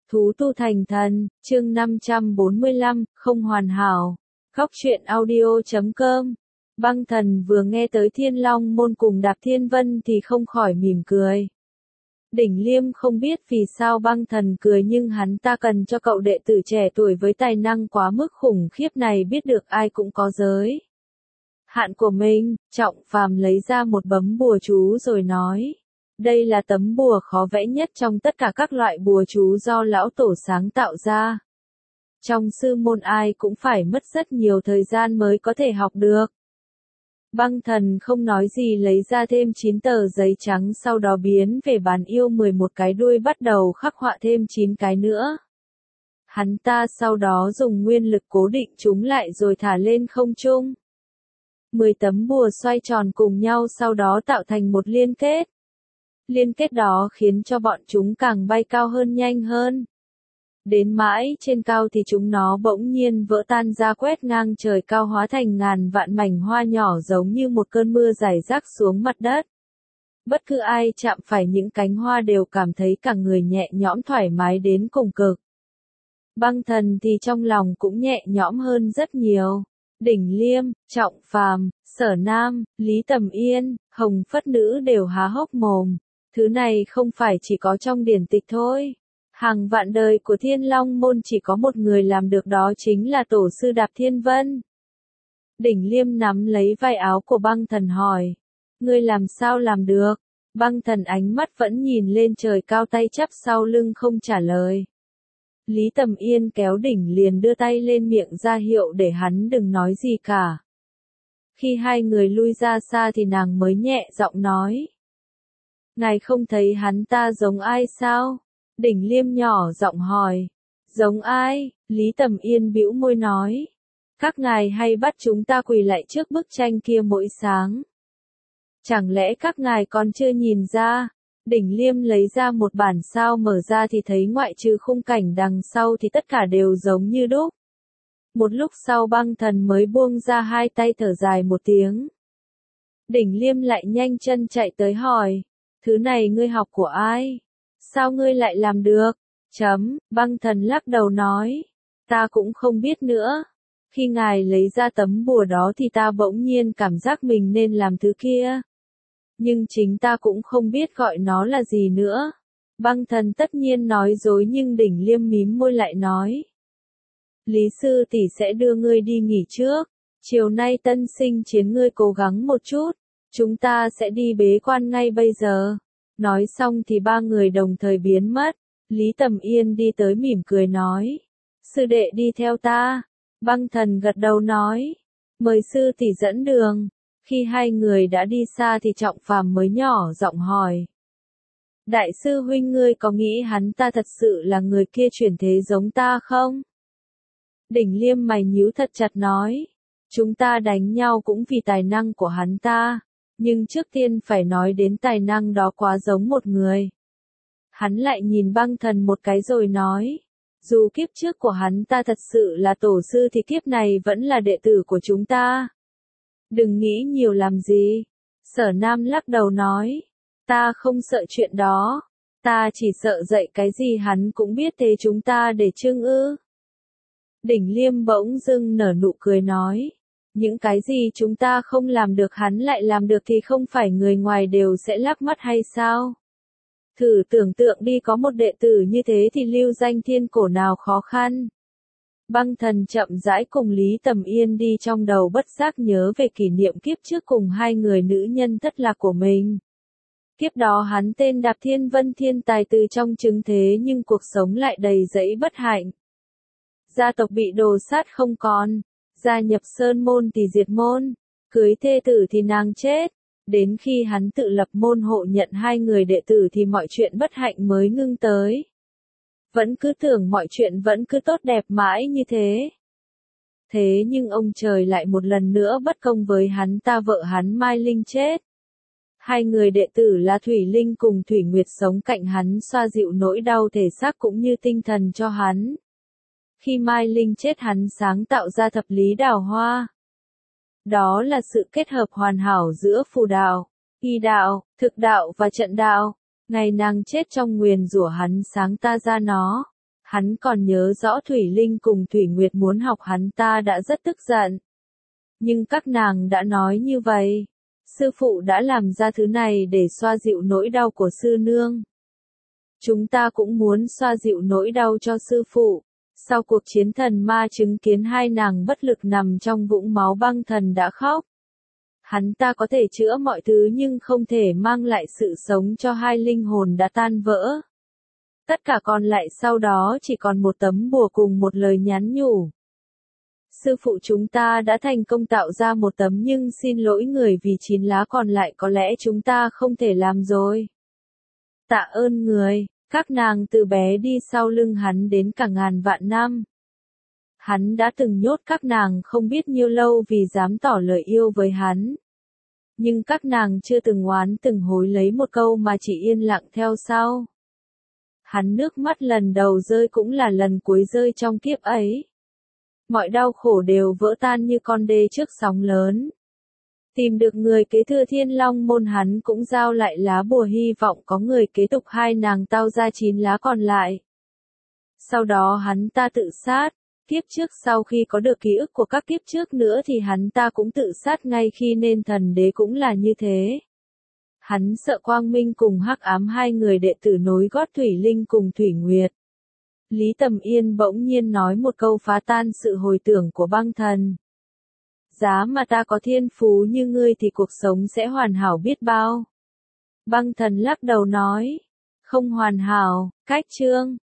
Thú tu thành thần, chương 545, không hoàn hảo. Góc truyện audio.com. Băng thần vừa nghe tới Thiên Long môn cùng Đạp Thiên Vân thì không khỏi mỉm cười. Đỉnh Liêm không biết vì sao băng thần cười, nhưng hắn ta cần cho cậu đệ tử trẻ tuổi với tài năng quá mức khủng khiếp này biết được ai cũng có giới hạn của mình. Trọng Phàm lấy ra một bấm bùa chú rồi nói. Đây là tấm bùa khó vẽ nhất trong tất cả các loại bùa chú do lão tổ sáng tạo ra. Trong sư môn ai cũng phải mất rất nhiều thời gian mới có thể học được. Băng thần không nói gì lấy ra thêm 9 tờ giấy trắng, sau đó biến về bán yêu 11 cái đuôi bắt đầu khắc họa thêm 9 cái nữa. Hắn ta sau đó dùng nguyên lực cố định chúng lại rồi thả lên không trung. 10 tấm bùa xoay tròn cùng nhau sau đó tạo thành một liên kết. Liên kết đó khiến cho bọn chúng càng bay cao hơn, nhanh hơn. Đến mãi trên cao thì chúng nó bỗng nhiên vỡ tan ra, quét ngang trời cao hóa thành ngàn vạn mảnh hoa nhỏ giống như một cơn mưa rải rác xuống mặt đất. Bất cứ ai chạm phải những cánh hoa đều cảm thấy cả người nhẹ nhõm thoải mái đến cùng cực. Băng thần thì trong lòng cũng nhẹ nhõm hơn rất nhiều. Đỉnh Liêm, Trọng Phàm, Sở Nam, Lý Tầm Yên, Hồng Phất Nữ đều há hốc mồm. Thứ này không phải chỉ có trong điển tịch thôi. Hàng vạn đời của Thiên Long môn chỉ có một người làm được, đó chính là tổ sư Đạp Thiên Vân. Đỉnh Liêm nắm lấy vai áo của băng thần hỏi. Ngươi làm sao làm được? Băng thần ánh mắt vẫn nhìn lên trời cao, tay chắp sau lưng không trả lời. Lý Tầm Yên kéo đỉnh liền đưa tay lên miệng ra hiệu để hắn đừng nói gì cả. Khi hai người lui ra xa thì nàng mới nhẹ giọng nói. Ngài không thấy hắn ta giống ai sao? Đỉnh Liêm nhỏ giọng hỏi. Giống ai? Lý Tầm Yên bĩu môi nói. Các ngài hay bắt chúng ta quỳ lại trước bức tranh kia mỗi sáng. Chẳng lẽ các ngài còn chưa nhìn ra? Đỉnh Liêm lấy ra một bản sao, mở ra thì thấy ngoại trừ khung cảnh đằng sau thì tất cả đều giống như đúc. Một lúc sau băng thần mới buông ra hai tay, thở dài một tiếng. Đỉnh Liêm lại nhanh chân chạy tới hỏi. Thứ này ngươi học của ai? Sao ngươi lại làm được? Băng thần lắc đầu nói. Ta cũng không biết nữa. Khi ngài lấy ra tấm bùa đó thì ta bỗng nhiên cảm giác mình nên làm thứ kia. Nhưng chính ta cũng không biết gọi nó là gì nữa. Băng thần tất nhiên nói dối, nhưng Đỉnh Liêm mím môi lại nói. Lý sư tỷ sẽ đưa ngươi đi nghỉ trước. Chiều nay tân sinh chiến ngươi cố gắng một chút. Chúng ta sẽ đi bế quan ngay bây giờ. Nói xong thì ba người đồng thời biến mất. Lý Tầm Yên đi tới mỉm cười nói. Sư đệ đi theo ta. Băng thần gật đầu nói. Mời sư tỷ dẫn đường. Khi hai người đã đi xa thì Trọng Phàm mới nhỏ giọng hỏi. Đại sư huynh, ngươi có nghĩ hắn ta thật sự là người kia chuyển thế giống ta không? Đỉnh Liêm mày nhíu thật chặt nói. Chúng ta đánh nhau cũng vì tài năng của hắn ta. Nhưng trước tiên phải nói đến tài năng đó quá giống một người. Hắn lại nhìn băng thần một cái rồi nói. Dù kiếp trước của hắn ta thật sự là tổ sư thì kiếp này vẫn là đệ tử của chúng ta. Đừng nghĩ nhiều làm gì. Sở Nam lắc đầu nói. Ta không sợ chuyện đó. Ta chỉ sợ dạy cái gì hắn cũng biết thế chúng ta để chưng ư. Đỉnh Liêm bỗng dưng nở nụ cười nói. Những cái gì chúng ta không làm được hắn lại làm được thì không phải người ngoài đều sẽ lắc mắt hay sao? Thử tưởng tượng đi, có một đệ tử như thế thì lưu danh thiên cổ nào khó khăn. Băng thần chậm rãi cùng Lý Tầm Yên đi, trong đầu bất giác nhớ về kỷ niệm kiếp trước cùng hai người nữ nhân thất lạc của mình. Kiếp đó hắn tên Đạp Thiên Vân, thiên tài từ trong trứng thế nhưng cuộc sống lại đầy rẫy bất hạnh. Gia tộc bị đồ sát không còn, gia nhập sơn môn thì diệt môn, cưới thê tử thì nàng chết. Đến khi hắn tự lập môn hộ nhận hai người đệ tử thì mọi chuyện bất hạnh mới ngưng tới. Vẫn cứ tưởng mọi chuyện vẫn cứ tốt đẹp mãi như thế. Thế nhưng ông trời lại một lần nữa bất công với hắn ta, vợ hắn Mai Linh chết. Hai người đệ tử là Thủy Linh cùng Thủy Nguyệt sống cạnh hắn xoa dịu nỗi đau thể xác cũng như tinh thần cho hắn. Khi Mai Linh chết hắn sáng tạo ra thập lý đào hoa. Đó là sự kết hợp hoàn hảo giữa phù đạo, y đạo, thực đạo và trận đạo. Ngày nàng chết trong nguyền rủa hắn sáng ta ra nó. Hắn còn nhớ rõ Thủy Linh cùng Thủy Nguyệt muốn học hắn ta đã rất tức giận. Nhưng các nàng đã nói như vậy. Sư phụ đã làm ra thứ này để xoa dịu nỗi đau của sư nương. Chúng ta cũng muốn xoa dịu nỗi đau cho sư phụ. Sau cuộc chiến thần ma chứng kiến hai nàng bất lực nằm trong vũng máu, băng thần đã khóc. Hắn ta có thể chữa mọi thứ nhưng không thể mang lại sự sống cho hai linh hồn đã tan vỡ. Tất cả còn lại sau đó chỉ còn một tấm bùa cùng một lời nhắn nhủ. Sư phụ chúng ta đã thành công tạo ra một tấm nhưng xin lỗi người vì 9 lá còn lại có lẽ chúng ta không thể làm rồi. Tạ ơn người, các nàng từ bé đi sau lưng hắn đến cả ngàn vạn năm. Hắn đã từng nhốt các nàng không biết nhiêu lâu vì dám tỏ lời yêu với hắn. Nhưng các nàng chưa từng oán từng hối lấy một câu mà chỉ yên lặng theo sau. Hắn nước mắt lần đầu rơi cũng là lần cuối rơi trong kiếp ấy. Mọi đau khổ đều vỡ tan như con đê trước sóng lớn. Tìm được người kế thừa Thiên Long môn, hắn cũng giao lại lá bùa hy vọng có người kế tục hai nàng tao ra 9 lá còn lại. Sau đó hắn ta tự sát. Kiếp trước sau khi có được ký ức của các kiếp trước nữa thì hắn ta cũng tự sát ngay khi nên thần đế cũng là như thế. Hắn sợ Quang Minh cùng Hắc Ám, hai người đệ tử nối gót Thủy Linh cùng Thủy Nguyệt. Lý Tầm Yên bỗng nhiên nói một câu phá tan sự hồi tưởng của băng thần. Giá mà ta có thiên phú như ngươi thì cuộc sống sẽ hoàn hảo biết bao. Băng thần lắc đầu nói. Không hoàn hảo, cách chương.